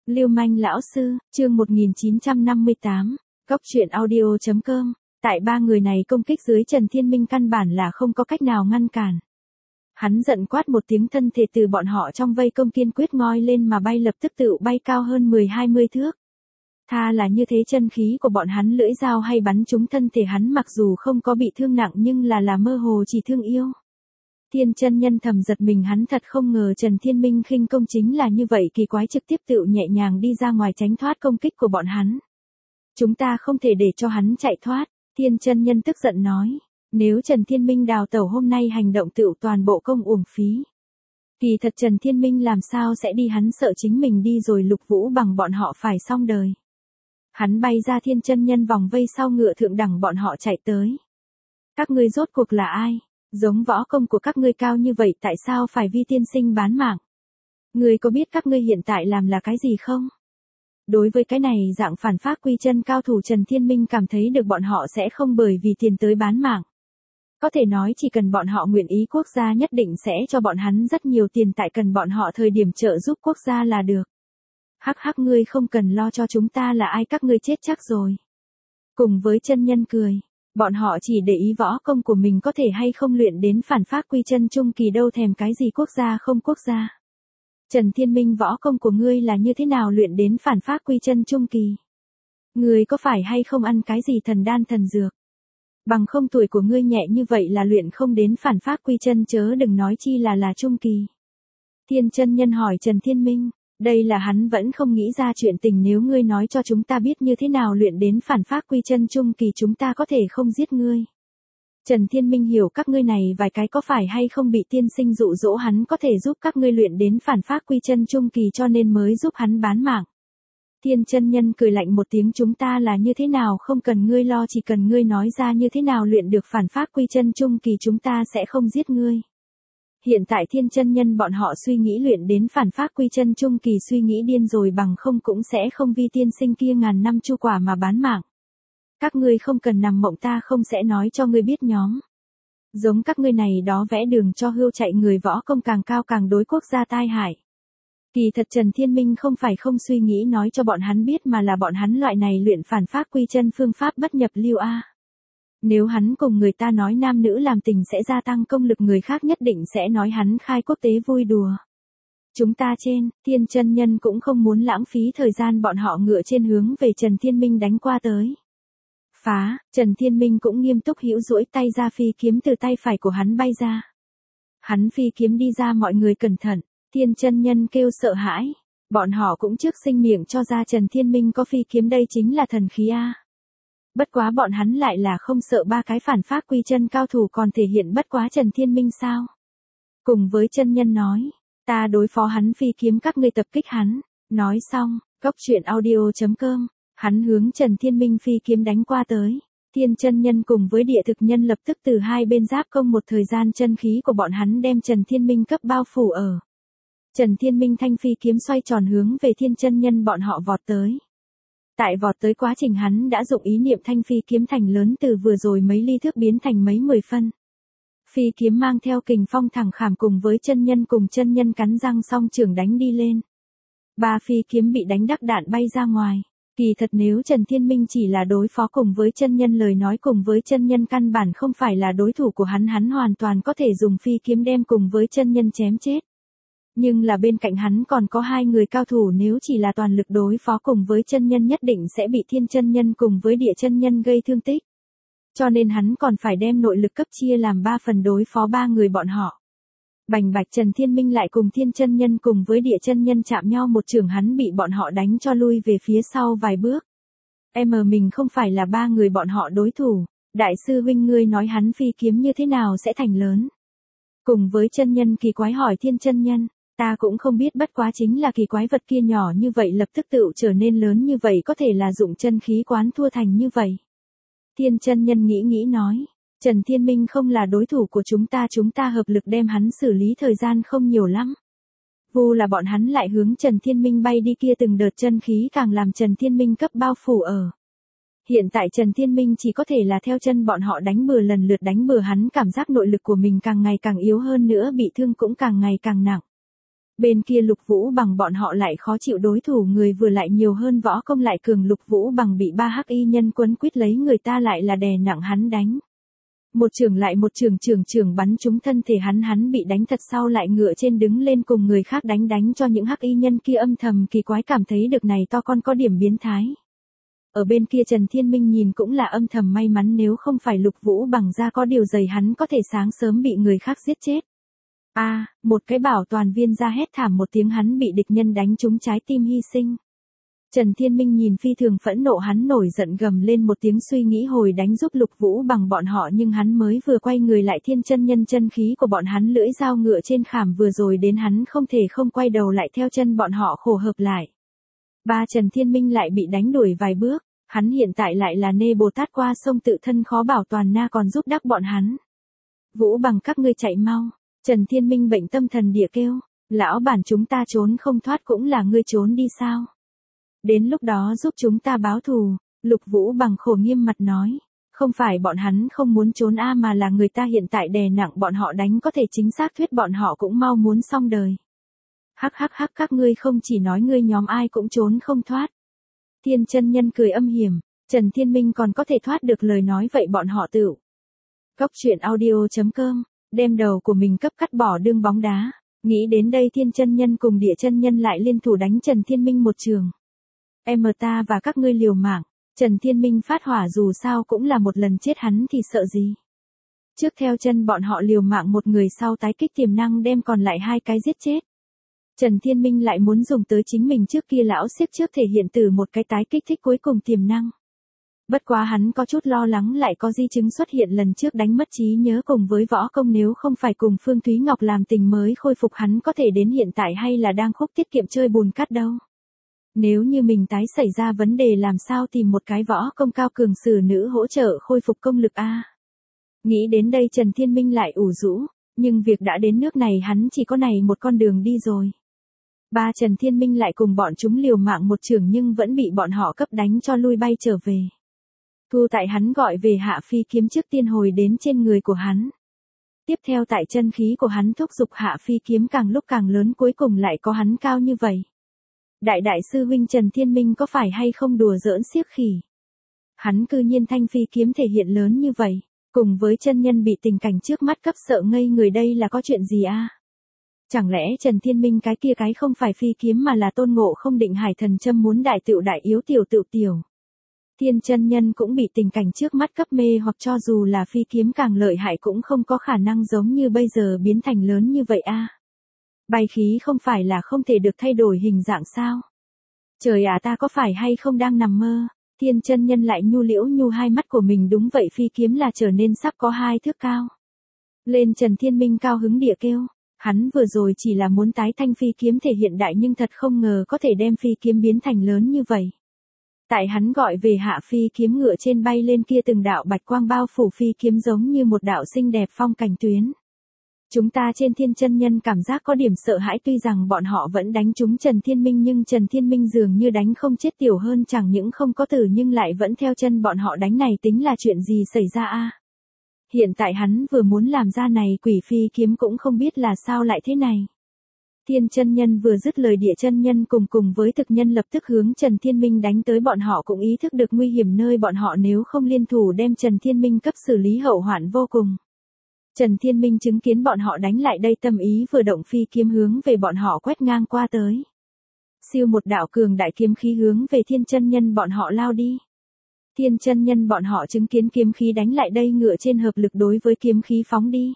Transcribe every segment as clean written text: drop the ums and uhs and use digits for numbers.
Lưu manh lão sư, chương 1958, Cốc truyện audio.com. Tại ba người này công kích dưới Trần Thiên Minh căn bản là không có cách nào ngăn cản. Hắn giận quát một tiếng, thân thể từ bọn họ trong vây công kiên quyết ngoi lên mà bay, lập tức tự bay cao hơn 10-20 thước. Tha là như thế, chân khí của bọn hắn lưỡi dao hay bắn trúng thân thể hắn, mặc dù không có bị thương nặng nhưng là mơ hồ chỉ thương yêu. Thiên chân nhân thầm giật mình, hắn thật không ngờ Trần Thiên Minh khinh công chính là như vậy kỳ quái, trực tiếp tự nhẹ nhàng đi ra ngoài tránh thoát công kích của bọn hắn. Chúng ta không thể để cho hắn chạy thoát, Thiên chân nhân tức giận nói. Nếu Trần Thiên Minh đào tẩu hôm nay hành động tựu toàn bộ công uổng phí. Kỳ thật Trần Thiên Minh làm sao sẽ đi, hắn sợ chính mình đi rồi Lục Vũ bằng bọn họ phải xong đời. Hắn bay ra, Thiên chân nhân vòng vây sau ngựa thượng đẳng bọn họ chạy tới. Các ngươi rốt cuộc là ai? Giống võ công của các ngươi cao như vậy, tại sao phải vi tiên sinh bán mạng? Ngươi có biết các ngươi hiện tại làm là cái gì không? Đối với cái này dạng phản phác quy chân cao thủ, Trần Thiên Minh cảm thấy được bọn họ sẽ không bởi vì tiền tới bán mạng. Có thể nói chỉ cần bọn họ nguyện ý, quốc gia nhất định sẽ cho bọn hắn rất nhiều tiền, tại cần bọn họ thời điểm trợ giúp quốc gia là được. Hắc hắc, ngươi không cần lo cho chúng ta là ai, các ngươi chết chắc rồi. Cùng với chân nhân cười, bọn họ chỉ để ý võ công của mình có thể hay không luyện đến phản phác quy chân trung kỳ, đâu thèm cái gì quốc gia không quốc gia. Trần Thiên Minh, võ công của ngươi là như thế nào luyện đến phản phác quy chân trung kỳ? Ngươi có phải hay không ăn cái gì thần đan thần dược? Bằng không tuổi của ngươi nhẹ như vậy là luyện không đến phản phác quy chân, chớ đừng nói chi là trung kỳ. Thiên chân nhân hỏi Trần Thiên Minh, đây là hắn vẫn không nghĩ ra chuyện tình, nếu ngươi nói cho chúng ta biết như thế nào luyện đến phản phác quy chân trung kỳ, chúng ta có thể không giết ngươi. Trần Thiên Minh hiểu các ngươi này vài cái có phải hay không bị tiên sinh dụ dỗ hắn có thể giúp các ngươi luyện đến phản phác quy chân trung kỳ cho nên mới giúp hắn bán mạng. Thiên chân nhân cười lạnh một tiếng, chúng ta là như thế nào không cần ngươi lo, chỉ cần ngươi nói ra như thế nào luyện được phản phác quy chân trung kỳ chúng ta sẽ không giết ngươi. Hiện tại Thiên chân nhân bọn họ suy nghĩ luyện đến phản phác quy chân trung kỳ suy nghĩ điên rồi, bằng không cũng sẽ không vi tiên sinh kia ngàn năm chu quả mà bán mạng. Các ngươi không cần nằm mộng, ta không sẽ nói cho ngươi biết nhóm. Giống các ngươi này đó vẽ đường cho hươu chạy người, võ công càng cao càng đối quốc gia tai hại. Kỳ thật Trần Thiên Minh không phải không suy nghĩ nói cho bọn hắn biết, mà là bọn hắn loại này luyện phản phác quy chân phương pháp bất nhập lưu a. Nếu hắn cùng người ta nói nam nữ làm tình sẽ gia tăng công lực, người khác nhất định sẽ nói hắn khai quốc tế vui đùa. Chúng ta trên, Thiên chân nhân cũng không muốn lãng phí thời gian, bọn họ ngựa trên hướng về Trần Thiên Minh đánh qua tới. Phá, Trần Thiên Minh cũng nghiêm túc hữu duỗi tay ra, phi kiếm từ tay phải của hắn bay ra. Hắn phi kiếm đi ra, mọi người cẩn thận. Thiên chân nhân kêu sợ hãi, bọn họ cũng trước sinh miệng cho ra Trần Thiên Minh có phi kiếm, đây chính là thần khí a. Bất quá bọn hắn lại là không sợ ba cái phản phác quy chân cao thủ còn thể hiện bất quá Trần Thiên Minh sao? Cùng với chân nhân nói, ta đối phó hắn phi kiếm, các ngươi tập kích hắn. Nói xong, Cốc truyện audio.com, hắn hướng Trần Thiên Minh phi kiếm đánh qua tới. Thiên chân nhân cùng với địa thực nhân lập tức từ hai bên giáp công, một thời gian chân khí của bọn hắn đem Trần Thiên Minh cấp bao phủ ở. Trần Thiên Minh thanh phi kiếm xoay tròn hướng về Thiên chân nhân bọn họ vọt tới. Tại vọt tới quá trình hắn đã dụng ý niệm, thanh phi kiếm thành lớn, từ vừa rồi mấy ly thước biến thành mấy 10 phân. Phi kiếm mang theo kình phong thẳng khảm, cùng với chân nhân cắn răng song trưởng đánh đi lên. Ba phi kiếm bị đánh đắc đạn bay ra ngoài. Kỳ thật nếu Trần Thiên Minh chỉ là đối phó cùng với chân nhân lời nói, cùng với chân nhân căn bản không phải là đối thủ của hắn, hắn hoàn toàn có thể dùng phi kiếm đem cùng với chân nhân chém chết. Nhưng là bên cạnh hắn còn có hai người cao thủ, nếu chỉ là toàn lực đối phó cùng với chân nhân nhất định sẽ bị Thiên chân nhân cùng với địa chân nhân gây thương tích. Cho nên hắn còn phải đem nội lực cấp chia làm 3 phần đối phó ba người bọn họ. Bành bạch, Trần Thiên Minh lại cùng Thiên chân nhân cùng với địa chân nhân chạm nhau một trường, hắn bị bọn họ đánh cho lui về phía sau vài bước. Mình không phải là ba người bọn họ đối thủ, đại sư huynh ngươi nói hắn phi kiếm như thế nào sẽ thành lớn? Cùng với chân nhân kỳ quái hỏi Thiên chân nhân, ta cũng không biết, bất quá chính là kỳ quái vật kia nhỏ như vậy lập tức tự trở nên lớn như vậy, có thể là dụng chân khí quán thua thành như vậy. Thiên chân nhân nghĩ nói, Trần Thiên Minh không là đối thủ của chúng ta hợp lực đem hắn xử lý, thời gian không nhiều lắm. Vu là bọn hắn lại hướng Trần Thiên Minh bay đi, kia từng đợt chân khí càng làm Trần Thiên Minh cấp bao phủ ở. Hiện tại Trần Thiên Minh chỉ có thể là theo chân bọn họ đánh bừa, lần lượt đánh bừa, hắn cảm giác nội lực của mình càng ngày càng yếu hơn nữa, bị thương cũng càng ngày càng nặng. Bên kia Lục Vũ Bằng bọn họ lại khó chịu, đối thủ người vừa lại nhiều hơn võ công lại cường, Lục Vũ Bằng bị 3 hắc y nhân quấn quýt lấy người ta lại là đè nặng hắn đánh. Một trường lại một trường bắn trúng thân thể hắn bị đánh thật sau lại ngựa trên đứng lên cùng người khác đánh cho những hắc y nhân kia âm thầm kỳ quái, cảm thấy được này to con có điểm biến thái. Ở bên kia Trần Thiên Minh nhìn cũng là âm thầm may mắn, nếu không phải Lục Vũ Bằng ra có điều giày hắn có thể sáng sớm bị người khác giết chết. Một cái bảo toàn viên ra hét thảm một tiếng, hắn bị địch nhân đánh trúng trái tim hy sinh. Trần Thiên Minh nhìn phi thường phẫn nộ, hắn nổi giận gầm lên một tiếng, suy nghĩ hồi đánh giúp Lục Vũ Bằng bọn họ, nhưng hắn mới vừa quay người lại Thiên chân nhân chân khí của bọn hắn lưỡi dao ngựa trên khảm vừa rồi đến, hắn không thể không quay đầu lại theo chân bọn họ khổ hợp lại. Trần Thiên Minh lại bị đánh đuổi vài bước, hắn hiện tại lại là Nê Bồ Tát qua sông tự thân khó bảo toàn, na còn giúp đắc bọn hắn. Vũ Bằng các ngươi chạy mau. Trần Thiên Minh bệnh tâm thần địa kêu, lão bản chúng ta trốn không thoát cũng là ngươi trốn đi sao? Đến lúc đó giúp chúng ta báo thù. Lục Vũ Bằng khổ nghiêm mặt nói, không phải bọn hắn không muốn trốn mà là người ta hiện tại đè nặng bọn họ đánh, có thể chính xác thuyết bọn họ cũng mau muốn xong đời. Hắc các ngươi không chỉ nói ngươi nhóm ai cũng trốn không thoát. Thiên chân nhân cười âm hiểm, Trần Thiên Minh còn có thể thoát được lời nói vậy bọn họ tự. Cốc truyện audio.com, đem đầu của mình cấp cắt bỏ đương bóng đá. Nghĩ đến đây Thiên chân nhân cùng Địa chân nhân lại liên thủ đánh Trần Thiên Minh một trường. Ta và các ngươi liều mạng. Trần Thiên Minh phát hỏa, dù sao cũng là một lần chết, hắn thì sợ gì. Trước theo chân bọn họ liều mạng một người, sau tái kích tiềm năng đem còn lại 2 cái giết chết. Trần Thiên Minh lại muốn dùng tới chính mình trước kia lão xiếc trước thể hiện từ một cái tái kích thích cuối cùng tiềm năng. Bất quá hắn có chút lo lắng lại có di chứng xuất hiện lần trước đánh mất trí nhớ cùng với võ công, nếu không phải cùng Phương Thúy Ngọc làm tình mới khôi phục, hắn có thể đến hiện tại hay là đang khúc tiết kiệm chơi bùn cát đâu. Nếu như mình tái xảy ra vấn đề làm sao tìm một cái võ công cao cường sử nữ hỗ trợ khôi phục công lực Nghĩ đến đây Trần Thiên Minh lại ủ rũ, nhưng việc đã đến nước này hắn chỉ có này một con đường đi rồi. Trần Thiên Minh lại cùng bọn chúng liều mạng một trường nhưng vẫn bị bọn họ cấp đánh cho lui bay trở về. Thu tại hắn gọi về hạ phi kiếm trước tiên hồi đến trên người của hắn. Tiếp theo tại chân khí của hắn thúc giục hạ phi kiếm càng lúc càng lớn, cuối cùng lại có hắn cao như vậy. Đại sư huynh Trần Thiên Minh có phải hay không đùa giỡn xiếc khỉ? Hắn cư nhiên thanh phi kiếm thể hiện lớn như vậy, cùng với chân nhân bị tình cảnh trước mắt cấp sợ ngây người, đây là có chuyện gì Chẳng lẽ Trần Thiên Minh cái kia cái không phải phi kiếm mà là Tôn Ngộ Không định hải thần châm muốn đại tựu đại yếu tiểu. Thiên chân nhân cũng bị tình cảnh trước mắt cấp mê, hoặc cho dù là phi kiếm càng lợi hại cũng không có khả năng giống như bây giờ biến thành lớn như vậy Bay khí không phải là không thể được thay đổi hình dạng sao? Trời ta có phải hay không đang nằm mơ? Thiên chân nhân lại nhu hai mắt của mình, đúng vậy phi kiếm là trở nên sắp có 2 thước cao. Lên Trần Thiên Minh cao hứng địa kêu, hắn vừa rồi chỉ là muốn tái thanh phi kiếm thể hiện đại nhưng thật không ngờ có thể đem phi kiếm biến thành lớn như vậy. Tại hắn gọi về hạ phi kiếm ngựa trên bay lên kia từng đạo bạch quang bao phủ phi kiếm giống như một đạo xinh đẹp phong cảnh tuyến. Chúng ta trên Thiên chân nhân cảm giác có điểm sợ hãi, tuy rằng bọn họ vẫn đánh trúng Trần Thiên Minh nhưng Trần Thiên Minh dường như đánh không chết, tiểu hơn chẳng những không có tử nhưng lại vẫn theo chân bọn họ đánh, này tính là chuyện gì xảy ra Hiện tại hắn vừa muốn làm ra này quỷ phi kiếm cũng không biết là sao lại thế này. Thiên chân nhân vừa dứt lời, Địa chân nhân cùng với thực nhân lập tức hướng Trần Thiên Minh đánh tới, bọn họ cũng ý thức được nguy hiểm nơi bọn họ nếu không liên thủ đem Trần Thiên Minh cấp xử lý hậu hoạn vô cùng. Trần Thiên Minh chứng kiến bọn họ đánh lại đây, tâm ý vừa động, phi kiếm hướng về bọn họ quét ngang qua tới. Siêu một đạo cường đại kiếm khí hướng về Thiên chân nhân bọn họ lao đi. Thiên chân nhân bọn họ chứng kiến kiếm khí đánh lại đây, ngựa trên hợp lực đối với kiếm khí phóng đi.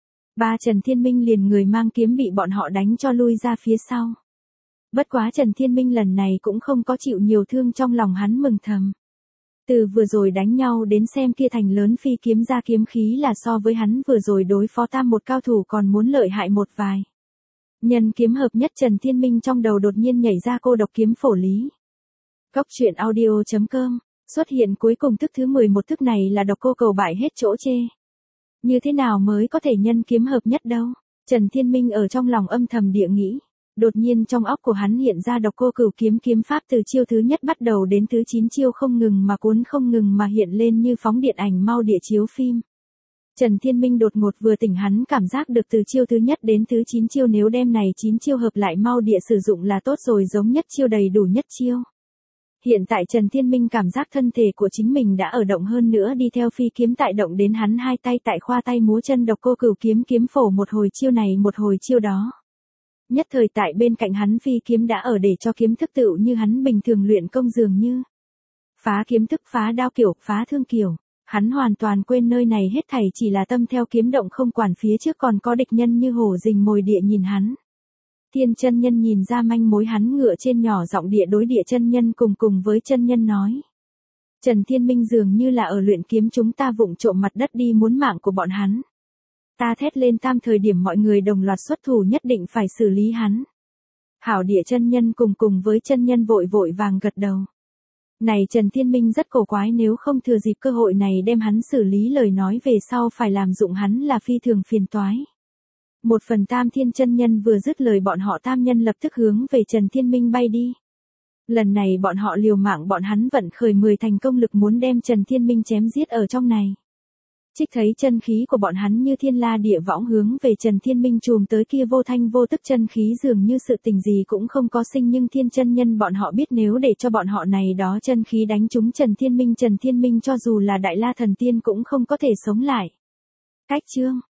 Trần Thiên Minh liền người mang kiếm bị bọn họ đánh cho lui ra phía sau. Bất quá Trần Thiên Minh lần này cũng không có chịu nhiều thương, trong lòng hắn mừng thầm. Từ vừa rồi đánh nhau đến xem kia thành lớn phi kiếm ra kiếm khí là so với hắn vừa rồi đối phó tam một cao thủ còn muốn lợi hại một vài. Nhân kiếm hợp nhất, Trần Thiên Minh trong đầu đột nhiên nhảy ra cô độc kiếm phổ lý. Cốc truyện audio.com, xuất hiện cuối cùng thức thứ 11, thức này là độc cô cầu bại hết chỗ chê. Như thế nào mới có thể nhân kiếm hợp nhất đâu? Trần Thiên Minh ở trong lòng âm thầm địa nghĩ. Đột nhiên trong óc của hắn hiện ra độc cô cửu kiếm kiếm pháp, từ chiêu thứ nhất bắt đầu đến thứ 9 chiêu không ngừng mà cuốn, không ngừng mà hiện lên như phóng điện ảnh mau địa chiếu phim. Trần Thiên Minh đột ngột vừa tỉnh, hắn cảm giác được từ chiêu thứ nhất đến thứ 9 chiêu nếu đem này 9 chiêu hợp lại mau địa sử dụng là tốt rồi, giống nhất chiêu đầy đủ nhất chiêu. Hiện tại Trần Thiên Minh cảm giác thân thể của chính mình đã ở động, hơn nữa đi theo phi kiếm tại động đến hắn hai tay tại khoa tay múa chân độc cô cửu kiếm kiếm phổ một hồi chiêu này một hồi chiêu đó. Nhất thời tại bên cạnh hắn phi kiếm đã ở để cho kiếm thức tựu như hắn bình thường luyện công dường như. Phá kiếm thức, phá đao kiểu, phá thương kiểu. Hắn hoàn toàn quên nơi này hết thảy chỉ là tâm theo kiếm động, không quản phía trước còn có địch nhân như hổ rình mồi địa nhìn hắn. Thiên chân nhân nhìn ra manh mối, hắn ngựa trên nhỏ giọng địa đối địa chân nhân cùng với chân nhân nói. Trần Thiên Minh dường như là ở luyện kiếm, chúng ta vụng trộm mặt đất đi muốn mạng của bọn hắn. Ta thét lên tam thời điểm mọi người đồng loạt xuất thủ, nhất định phải xử lý hắn. Hảo, địa chân nhân cùng với chân nhân vội vàng gật đầu. Này Trần Thiên Minh rất cổ quái, nếu không thừa dịp cơ hội này đem hắn xử lý lời nói về sau phải làm dụng hắn là phi thường phiền toái. Một phần tam thiên chân nhân vừa dứt lời, bọn họ tam nhân lập tức hướng về Trần Thiên Minh bay đi. Lần này bọn họ liều mạng, bọn hắn vận khởi 10 thành công lực muốn đem Trần Thiên Minh chém giết ở trong này. Trích thấy chân khí của bọn hắn như thiên la địa võng hướng về Trần Thiên Minh chùm tới, kia vô thanh vô tức chân khí dường như sự tình gì cũng không có sinh, nhưng thiên chân nhân bọn họ biết nếu để cho bọn họ này đó chân khí đánh trúng Trần Thiên Minh cho dù là đại la thần tiên cũng không có thể sống lại. Cách chương